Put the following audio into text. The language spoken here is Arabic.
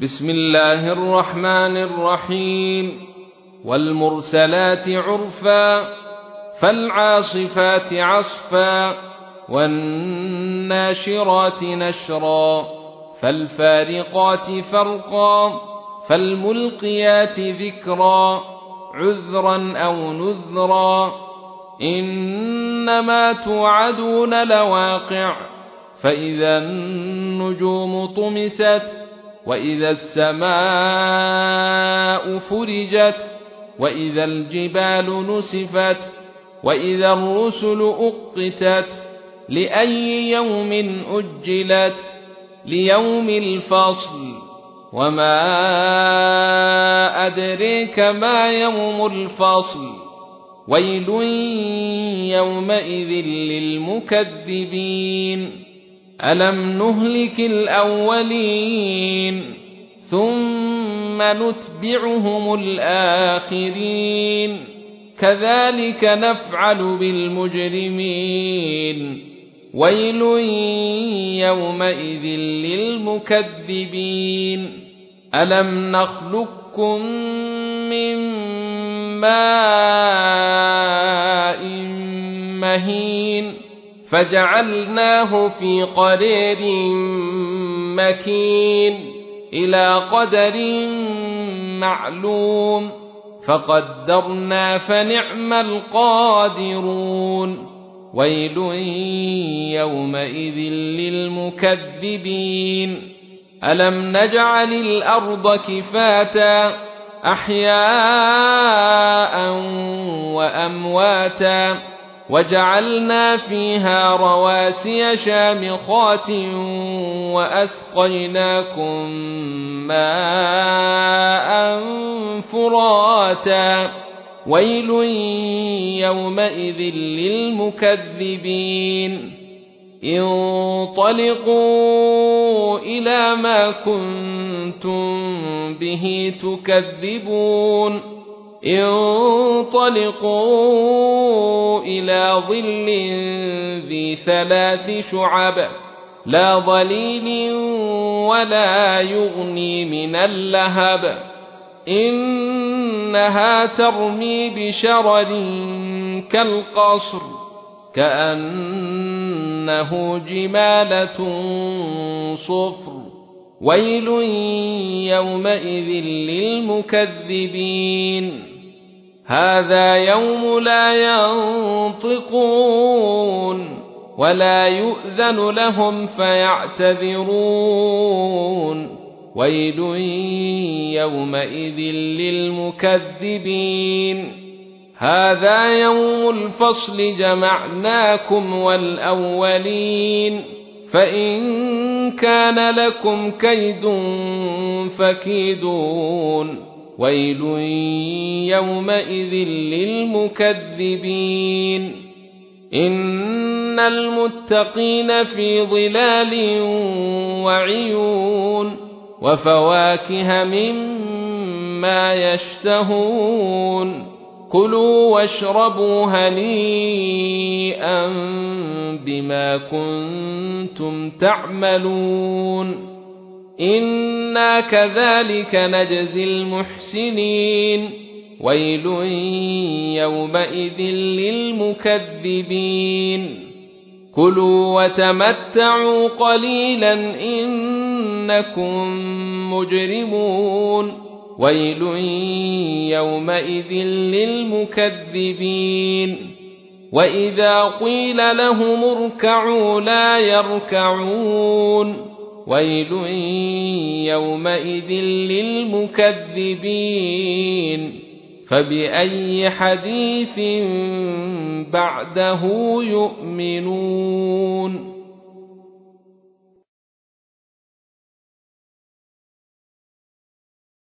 بسم الله الرحمن الرحيم. والمرسلات عرفا فالعاصفات عصفا والناشرات نشرا فالفارقات فرقا فالملقيات ذكرا عذرا أو نذرا إنما توعدون لواقع فإذا النجوم طمست وإذا السماء فرجت وإذا الجبال نسفت وإذا الرسل أقتت لأي يوم أجلت ليوم الفصل وما أدريك ما يوم الفصل ويل يومئذ للمكذبين ألم نهلك الأولين ثم نتبعهم الآخرين كذلك نفعل بالمجرمين ويل يومئذ للمكذبين ألم نخلقكم من ماء مهين فجعلناه في قرير مكين إلى قدر معلوم فقدرنا فنعم القادرون ويل يومئذ للمكذبين ألم نجعل الأرض كفاتا أحياء وأمواتا وجعلنا فيها رواسي شامخات وأسقيناكم ماء فراتا ويل يومئذ للمكذبين انطلقوا إلى ما كنتم به تكذبون انطلقوا إلى ظل ذي 3 شعب لا ظليل ولا يغني من اللهب إنها ترمي بشرر كالقصر كأنه جمالة صفر ويل يومئذ للمكذبين هذا يوم لا ينطقون ولا يؤذن لهم فيعتذرون ويل يومئذ للمكذبين هذا يوم الفصل جمعناكم والأولين فإن كان لكم كيد فكيدون ويل يومئذ للمكذبين إن المتقين في ظلال وعيون وفواكه مما يشتهون كلوا واشربوا هنيئا بما كنتم تعملون إنا كذلك نجزي المحسنين ويل يومئذ للمكذبين كلوا وتمتعوا قليلا إنكم مجرمون ويل يومئذ للمكذبين وإذا قيل لهم اركعوا لا يركعون ويل يومئذ للمكذبين فبأي حديث بعده يؤمنون